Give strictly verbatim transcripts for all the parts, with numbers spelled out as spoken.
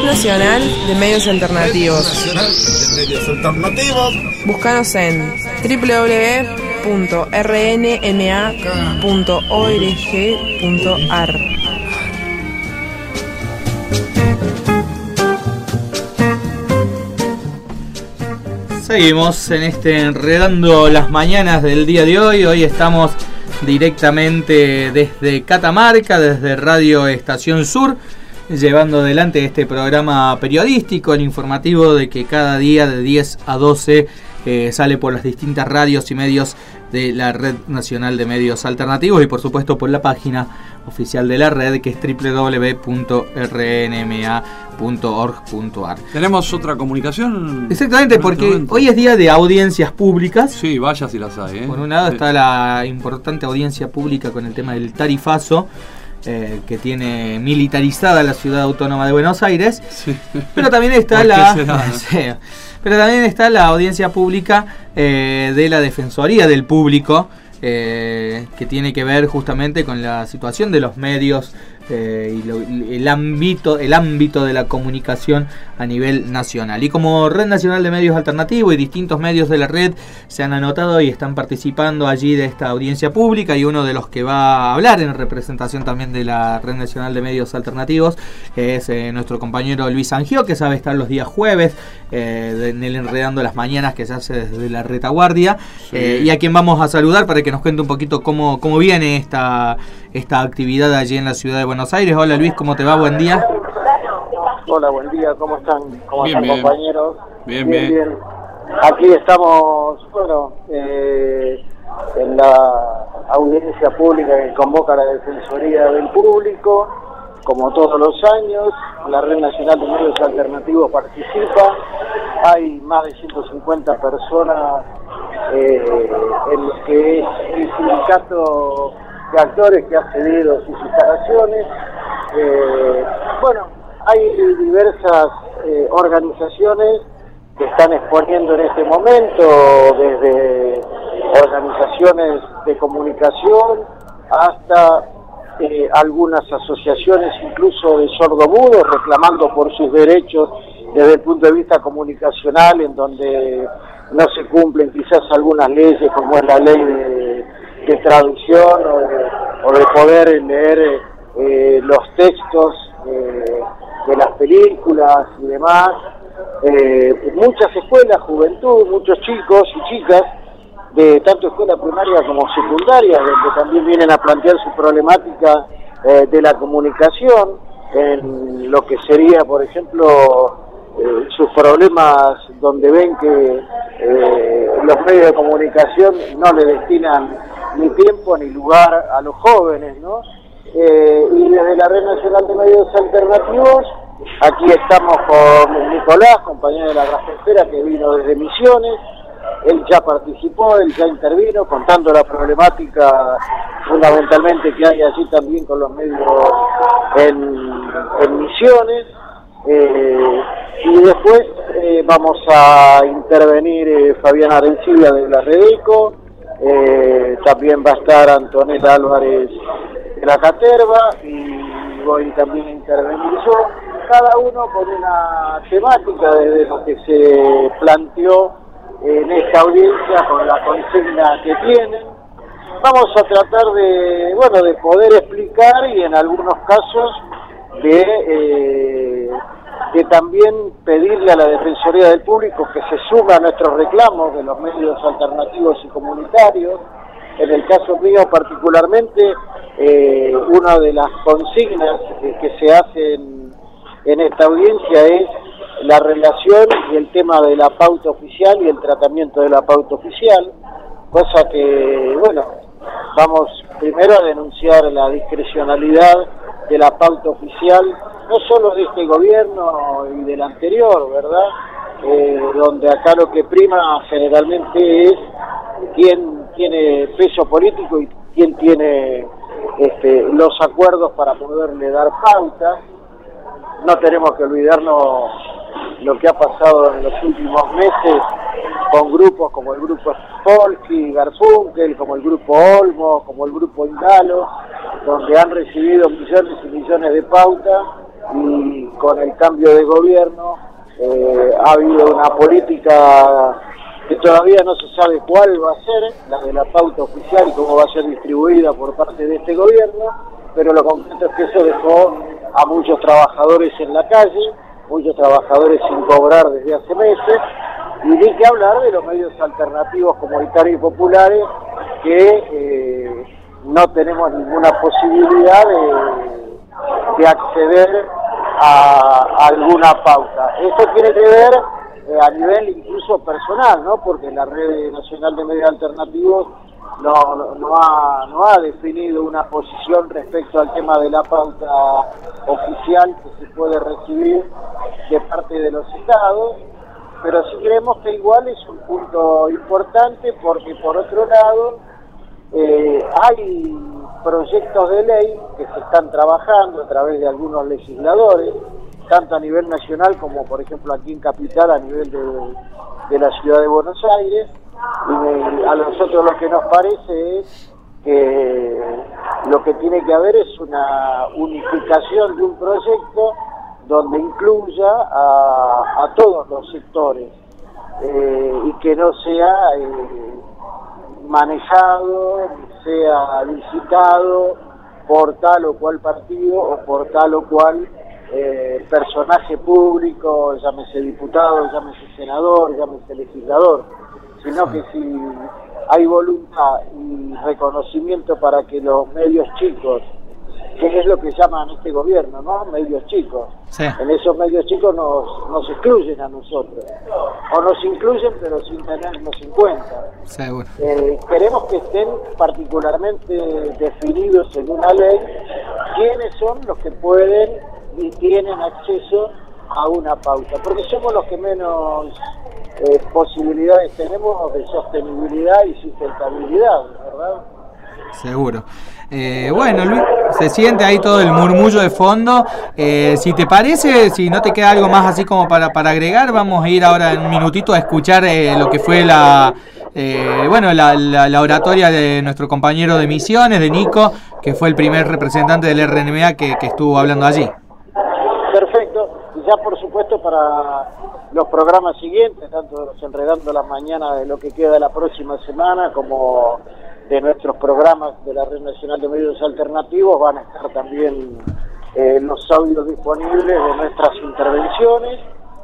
Nacional de Medios Alternativos. Red Nacional de Medios Alternativos. Búscanos en doble u doble u doble u punto r n m a punto org punto a r. Seguimos en este Enredando las Mañanas del día de hoy. Hoy estamos directamente desde Catamarca, desde Radio Estación Sur, llevando adelante este programa periodístico, el informativo de que cada día de diez a doce eh, sale por las distintas radios y medios de la Red Nacional de Medios Alternativos y por supuesto por la página oficial de la red, que es doble u doble u doble u punto r n m a punto org punto a r. ¿Tenemos otra comunicación? Exactamente, porque hoy es día de audiencias públicas. Sí, vaya si las hay, ¿eh? Por un lado sí. está la importante audiencia pública con el tema del tarifazo, eh, que tiene militarizada la ciudad autónoma de Buenos Aires. Sí. Pero también está la... sí, pero también está la audiencia pública eh, de la Defensoría del Público, eh, que tiene que ver justamente con la situación de los medios eh, y lo, el ámbito el ámbito de la comunicación a nivel nacional. Y como Red Nacional de Medios Alternativos y distintos medios de la red se han anotado y están participando allí de esta audiencia pública, y uno de los que va a hablar en representación también de la Red Nacional de Medios Alternativos es eh, nuestro compañero Luis Angio, que sabe estar los días jueves eh, en el Enredando las Mañanas que se hace desde la retaguardia, sí. eh, y a quien vamos a saludar para que nos cuente un poquito cómo, cómo viene esta, esta actividad allí en la ciudad de Buenos Aires. Hola Luis, ¿cómo te va? Buen día. Hola, buen día, ¿cómo están? ¿Cómo bien, están, bien. compañeros? Bien, bien, bien. Aquí estamos, bueno, eh, en la audiencia pública que convoca la Defensoría del Público. Como todos los años, la Red Nacional de Medios Alternativos participa. Hay más de ciento cincuenta personas eh, en lo que es el sindicato de actores que ha cedido sus instalaciones. Eh, bueno, hay diversas eh, organizaciones que están exponiendo en este momento, desde organizaciones de comunicación hasta eh, algunas asociaciones incluso de sordomudos reclamando por sus derechos desde el punto de vista comunicacional, en donde no se cumplen quizás algunas leyes como es la ley de, de traducción o de, o de poder leer eh, los textos eh, de las películas y demás. Eh, muchas escuelas, juventud, muchos chicos y chicas de tanto escuela primaria como secundaria, donde también vienen a plantear su problemática eh, de la comunicación, en lo que sería, por ejemplo, eh, sus problemas donde ven que eh, los medios de comunicación no le destinan ni tiempo ni lugar a los jóvenes, ¿no? Eh, y desde la Red Nacional de Medios Alternativos, aquí estamos con Nicolás, compañero de la Rafetera, que vino desde Misiones. Él ya participó, él ya intervino, contando la problemática fundamentalmente que hay allí también con los medios en, en Misiones. Eh, y después eh, vamos a intervenir eh, Fabiana Arencibia de la Redeco, eh, también va a estar Antonella Álvarez de la Caterva, y voy también a intervenir yo, cada uno con una temática desde lo que se planteó en esta audiencia con la consigna que tienen. Vamos a tratar de, bueno, de poder explicar y en algunos casos de, eh, de también pedirle a la Defensoría del Público que se sume a nuestros reclamos de los medios alternativos y comunitarios. En el caso mío particularmente, eh, una de las consignas eh, que se hacen en esta audiencia es la relación y el tema de la pauta oficial y el tratamiento de la pauta oficial, cosa que, bueno, vamos primero a denunciar la discrecionalidad de la pauta oficial, no solo de este gobierno y del anterior, ¿verdad? Eh, donde acá lo que prima generalmente es quién tiene peso político y quién tiene este, los acuerdos para poderle dar pauta. No tenemos que olvidarnos lo que ha pasado en los últimos meses con grupos como el grupo Polski, Garfunkel, como el grupo Olmo, como el grupo Indalo, donde han recibido millones y millones de pautas y con el cambio de gobierno eh, ha habido una política que todavía no se sabe cuál va a ser, la de la pauta oficial y cómo va a ser distribuida por parte de este gobierno, pero lo concreto es que eso dejó a muchos trabajadores en la calle, muchos trabajadores sin cobrar desde hace meses, y ni que hablar de los medios alternativos comunitarios y populares que eh, no tenemos ninguna posibilidad de, de acceder a, a alguna pauta. Esto tiene que ver eh, a nivel incluso personal, ¿no? Porque la Red Nacional de Medios Alternativos no, no, no, ha, no ha definido una posición respecto al tema de la pauta oficial que se puede recibir de parte de los estados, pero sí creemos que igual es un punto importante porque por otro lado eh, hay proyectos de ley que se están trabajando a través de algunos legisladores, tanto a nivel nacional como por ejemplo aquí en Capital a nivel de, de la ciudad de Buenos Aires, y a nosotros lo que nos parece es que lo que tiene que haber es una unificación de un proyecto donde incluya a, a todos los sectores eh, y que no sea eh, manejado, sea licitado por tal o cual partido o por tal o cual eh, personaje público, llámese diputado, llámese senador, llámese legislador, sino que si hay voluntad y reconocimiento para que los medios chicos, que es lo que llaman este gobierno, ¿no? Medios chicos. Sí. En esos medios chicos nos, nos excluyen a nosotros. O nos incluyen, pero sin tenernos en cuenta. Seguro. Eh, queremos que estén particularmente definidos en una ley quiénes son los que pueden y tienen acceso a una pauta. Porque somos los que menos eh, posibilidades tenemos de sostenibilidad y sustentabilidad, ¿verdad? Seguro. Eh, bueno, Luis, se siente ahí todo el murmullo de fondo. Eh, si te parece, si no te queda algo más así como para, para agregar, vamos a ir ahora en un minutito a escuchar eh, lo que fue la, eh, bueno, la, la, la oratoria de nuestro compañero de Misiones, de Nico, que fue el primer representante del R N M A que, que estuvo hablando allí. Perfecto. Y ya por supuesto para los programas siguientes, tanto los Enredando la Mañana de lo que queda de la próxima semana como de nuestros programas de la Red Nacional de Medios Alternativos, van a estar también eh, los audios disponibles de nuestras intervenciones,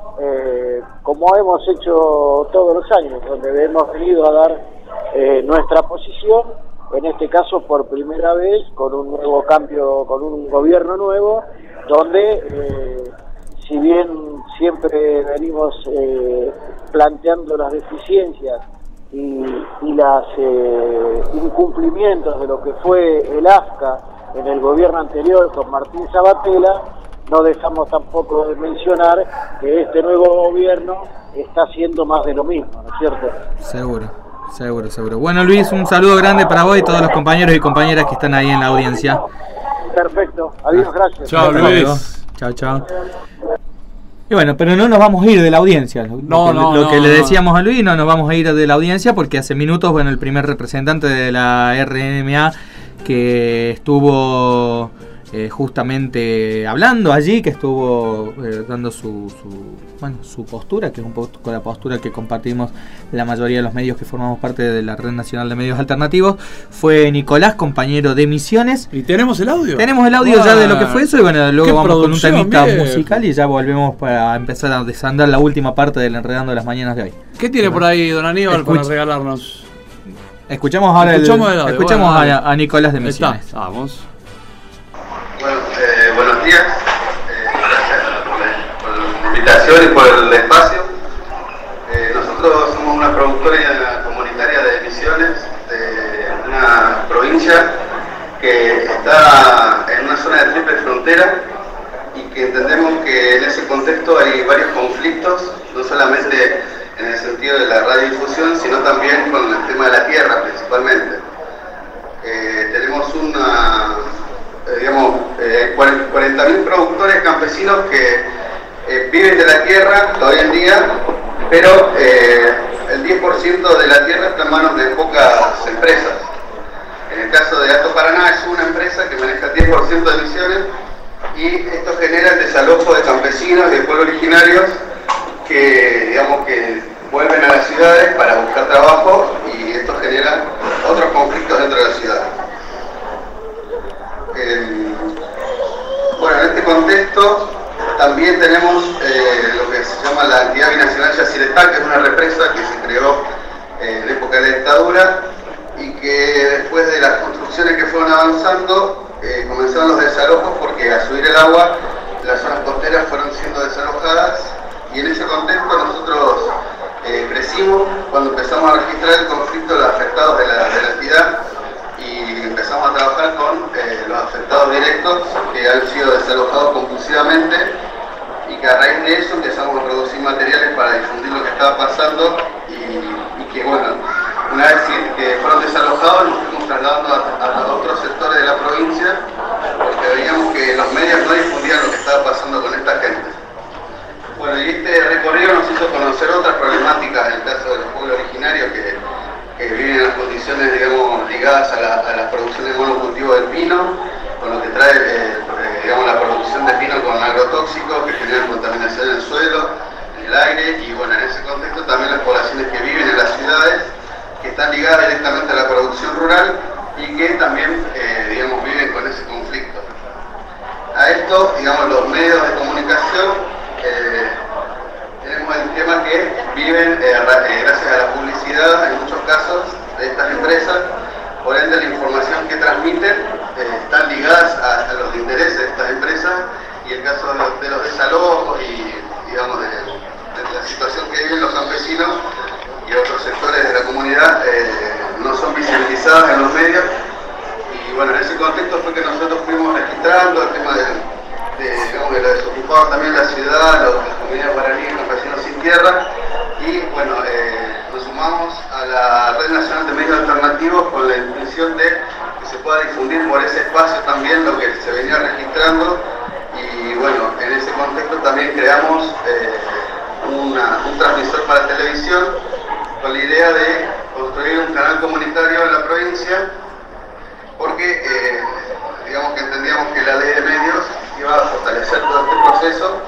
eh, como hemos hecho todos los años, donde hemos venido a dar eh, nuestra posición, en este caso por primera vez, con un nuevo cambio, con un gobierno nuevo, donde eh, si bien siempre venimos eh, planteando las deficiencias y, y los eh, incumplimientos de lo que fue el A F C A en el gobierno anterior con Martín Sabatella, no dejamos tampoco de mencionar que este nuevo gobierno está haciendo más de lo mismo, ¿no es cierto? Seguro, seguro, seguro. Bueno, Luis, un saludo grande para vos y todos los compañeros y compañeras que están ahí en la audiencia. Perfecto, adiós, gracias. Chao, Luis. Chao, chao. Y bueno, pero no nos vamos a ir de la audiencia. Lo, no, que, no, lo no, que no. le decíamos a Luis, no nos vamos a ir de la audiencia porque hace minutos, bueno, el primer representante de la R N M A que estuvo eh, justamente hablando allí, que estuvo eh, dando su, su, bueno, su postura, que es un poco la postura que compartimos la mayoría de los medios que formamos parte de la Red Nacional de Medios Alternativos, fue Nicolás, compañero de Misiones. ¿Y tenemos el audio? Tenemos el audio ah, ya de lo que fue eso y bueno, luego vamos con un temita bien. musical y ya volvemos para empezar a desandar la última parte del Enredando de las Mañanas de hoy. ¿Qué tiene por ahí, don Aníbal, Escuch- para regalarnos? Escuchamos ahora Escuchamos el, el audio. escuchamos Bueno, a, a Nicolás de Ahí Misiones. está, vamos. Bueno, eh, buenos días. Eh, gracias por la, por la invitación y por el espacio. Eh, nosotros somos una productora comunitaria de Misiones de una provincia que está en una zona de triple frontera y que entendemos que en ese contexto hay varios conflictos, no solamente en el sentido de la radiodifusión, sino también con el tema de la tierra principalmente. Eh, tenemos una, eh, digamos, eh, cuarenta mil productores campesinos que eh, viven de la tierra hoy en día, pero eh, el diez por ciento de la tierra está en manos de pocas empresas. En el caso de Alto Paraná es una empresa que maneja el diez por ciento de emisiones y esto genera el desalojo de campesinos campesinos y de pueblos originarios que, digamos, que vuelven a las ciudades para buscar trabajo y esto genera otros conflictos dentro de la ciudad. Eh, bueno, en este contexto también tenemos eh, lo que se llama la entidad binacional Yacyretá, que es una represa que se creó eh, en época de la dictadura y que después de las construcciones que fueron avanzando eh, comenzaron los desalojos porque al subir el agua las zonas costeras fueron siendo desalojadas y en ese contexto nosotros eh, crecimos cuando empezamos a registrar el conflicto de los afectados de la, de la entidad y empezamos a trabajar con eh, los afectados directos que han sido desalojados compulsivamente y que a raíz de eso empezamos a producir materiales para difundir lo que estaba pasando y, y que bueno, una vez que fueron desalojados nos fuimos trasladando a, a otros sectores de la provincia porque veíamos que los medios no difundían lo que estaba pasando con esta gente. Bueno, y este recorrido nos hizo conocer otras problemáticas en el caso de los pueblos originarios que, que viven en las condiciones, digamos, ligadas a la, a la producción de monocultivo del pino, con lo que trae, eh, digamos, la producción de pino con agrotóxicos que generan contaminación en el suelo, en el aire, y bueno, en ese contexto también las poblaciones que viven en las ciudades, que están ligadas directamente a la producción rural y que también, eh, digamos, viven con ese conflicto. A esto, digamos, los medios de comunicación, eh, tenemos el tema que viven eh, gracias a la publicidad, en muchos casos, de estas empresas, por ende la información que transmiten eh, están ligadas a, a los intereses de estas empresas y el caso de los, de los desalojos y, digamos, de, de la situación que viven los campesinos y otros sectores de la comunidad eh, no son visibilizadas en los medios y bueno, en ese contexto fue que nosotros fuimos registrando el tema del, de, digamos, de los desocupados también en la ciudad, los, las comunidades guaraníes, campesinos sin tierra y bueno, eh, nos sumamos a la Red Nacional de Medios Alternativos con la intención de que se pueda difundir por ese espacio también lo que se venía registrando y bueno, en ese contexto también creamos eh, una, un transmisor para televisión con la idea de construir un canal comunitario en la provincia porque eh, digamos que entendíamos que la ley de medios iba a fortalecer todo este proceso.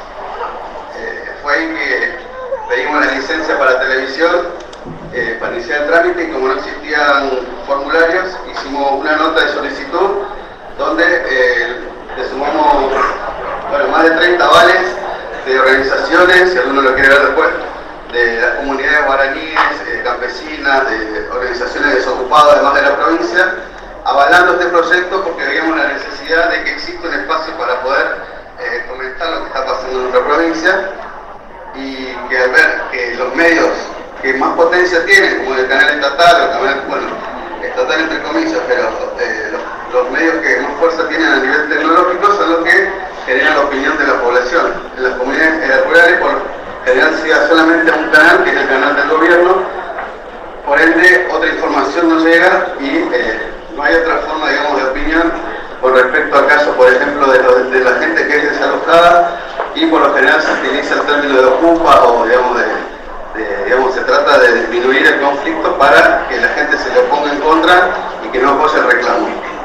Eh, fue ahí que pedimos la licencia para televisión eh, para iniciar el trámite y como no existían formularios hicimos una nota de solicitud donde eh, le sumamos bueno, más de treinta avales de organizaciones, si alguno lo quiere ver después, de las comunidades guaraníes, eh, campesinas, de organizaciones desocupadas además de la provincia, avalando este proyecto porque veíamos la necesidad de que exista un espacio para poder eh, comentar lo que está pasando en nuestra provincia y que al ver que los medios que más potencia tienen, como el canal estatal, o el canal, bueno, estatal entre comillas, pero eh, los, los medios que más fuerza tienen a nivel tecnológico son los que generan la opinión de la población. En las comunidades eh, rurales, por general, siga solamente un canal, que es el canal del gobierno, por ende, otra información no llega y eh, no hay otra forma, digamos, de opinión con respecto al caso, por ejemplo, de, lo, de la gente que es desalojada y por lo general se utiliza el término de ocupa o, digamos, de, de, digamos, se trata de disminuir el conflicto para que la gente se le oponga en contra y que no apoye el reclamo.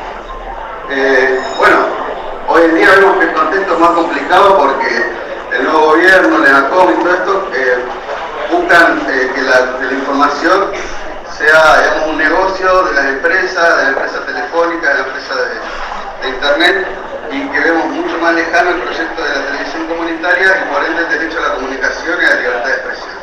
Eh, bueno, hoy en día vemos que el contexto es más complicado porque el nuevo gobierno, el ENACOM y todo esto eh, buscan eh, que, la, que la información sea, digamos, un negocio de las empresas, de la empresa telefónica, de la empresa de, de internet y que vemos mucho más lejano el proyecto de la televisión comunitaria y por ende el derecho a la comunicación y a la libertad de expresión.